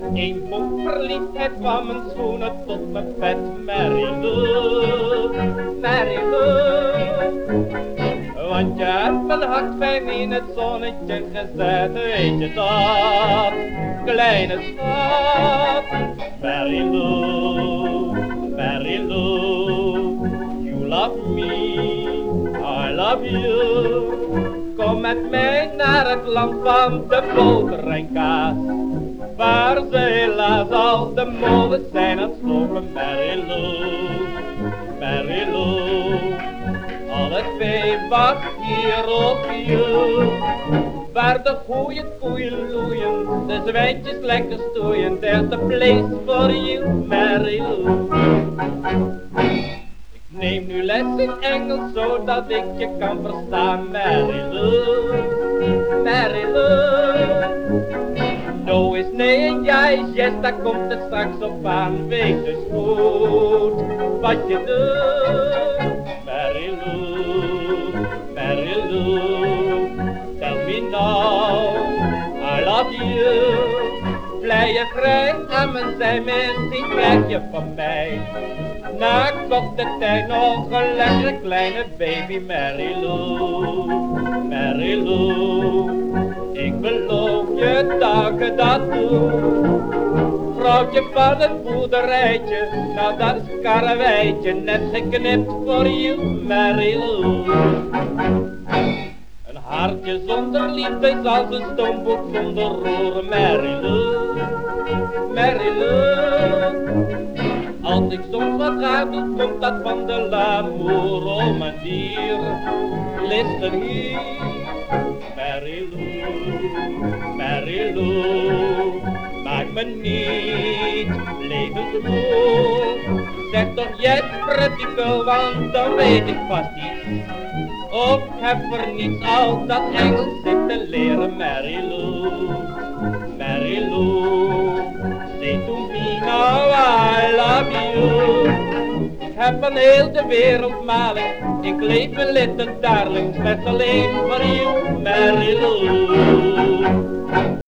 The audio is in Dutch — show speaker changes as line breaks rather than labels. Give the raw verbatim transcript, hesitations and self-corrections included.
Eén vol verliefdheid van mijn schoenen tot mijn bed. Mary Lou, Mary Lou. Want je hebt mijn hart fijn in het zonnetje gezet, weet je dat, kleine schat. Mary Lou, Mary Lou, you love me, I love you. Kom met mij naar het land van de boter en kaas, waar ze helaas al de molen zijn aan het slopen. Mary Lou, Mary Lou, al het vee wacht hier op je, waar de goeie koeien loeien, de zwijntjes lekker stoeien. There's a place for you, Mary Lou. Ik neem nu les in Engels, zodat ik je kan verstaan. Mary Lou, Mary Lou. No is nee en ja is yes, daar komt het straks op aan. Weet dus goed wat je doet. Mary Lou, Mary Lou, tell me now, I love you. Blij je vrij aan mijn zij, misschien krijg je van mij na korte tijd nog een lekkere kleine baby. Mary Lou, Mary Lou, ik beloof je dat ik dat doe. Vrouwtje van het boerderijtje, nou dat is karrewijtje, net geknipt voor you, Mary Lou. Een hartje zonder liefde is als een stoomboek zonder roer. Mary Lou, Mary Lou. Als ik soms wat raar doe, komt dat van de l'amour. Oh mijn dier, listen hier. Mary Lou, Mary Lou, maak me niet levensmoe. Zeg toch yes, pretty girl, want dan weet ik vast iets. Of heb er niets al dat Engels zitten leren. Mary Lou, Mary Lou, say to me now I love you. Ik heb van heel de wereld maling, ik leef een little darling, slechts alleen voor you, Mary Lou.